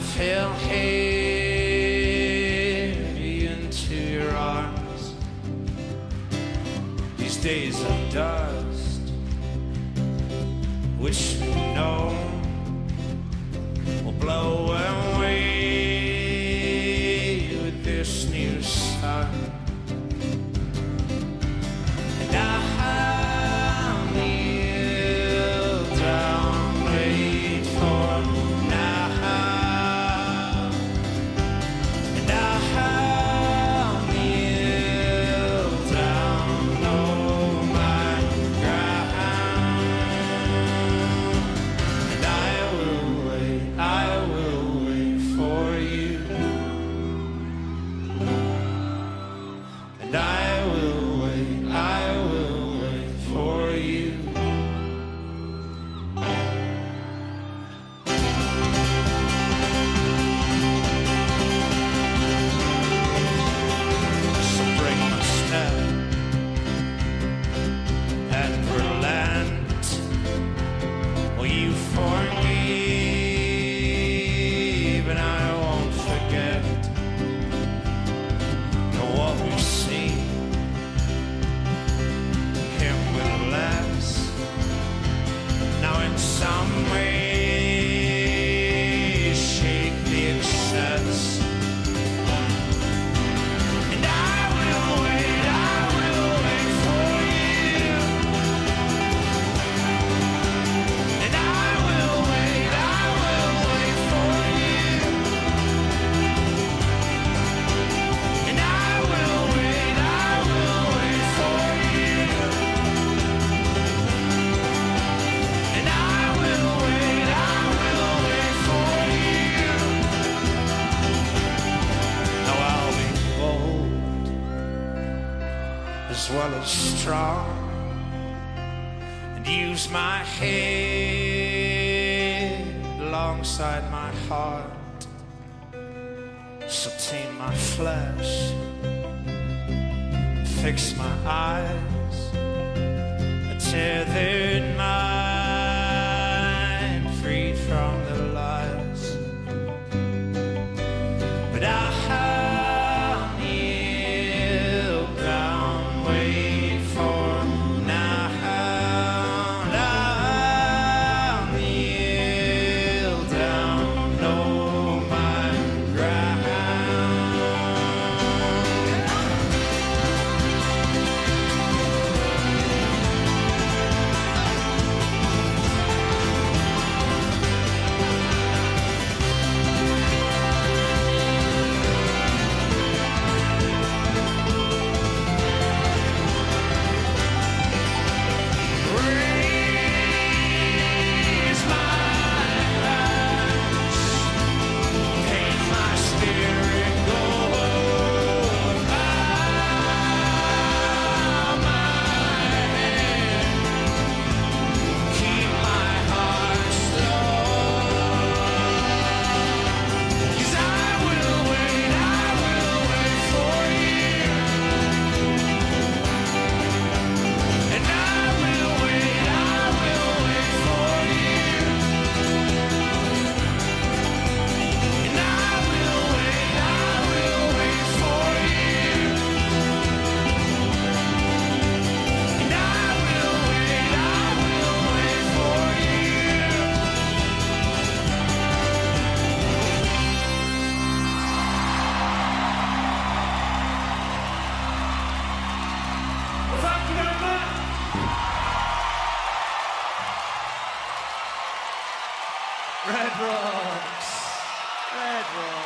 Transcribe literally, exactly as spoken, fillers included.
fell heavy into your arms. These days of dust, which we know will blow away with this new sun. And I'll kneel down, wait for now. And I'll kneel down, know my ground. And I will wait, I will wait for you. And I will wait, I will wait for you. So break my step and relent. Will you forgive and I won't forget? Know what we've seen, him with less. Now in some way shake the excess. And I will wait, I will wait for you. And I will wait, I will wait for you. And I will wait, I will wait for you. And I will wait, I will wait for you. Now I'll be bold as well as strong, and use my head alongside my heart. So tame my flesh, fix my eyes, a tethered mind, freed from the lies. But I'll kneel down, wait for now. And I'll kneel down, know my ground. Raise my hands, paint my spirit gold, bow my head, keep my heart slow. 'Cause I will wait, I will wait for you. And I will wait, I will wait for you. And I will wait, I will wait for you. And I will wait, I will wait for you. Thank you very much. Red Rocks. Red Rocks.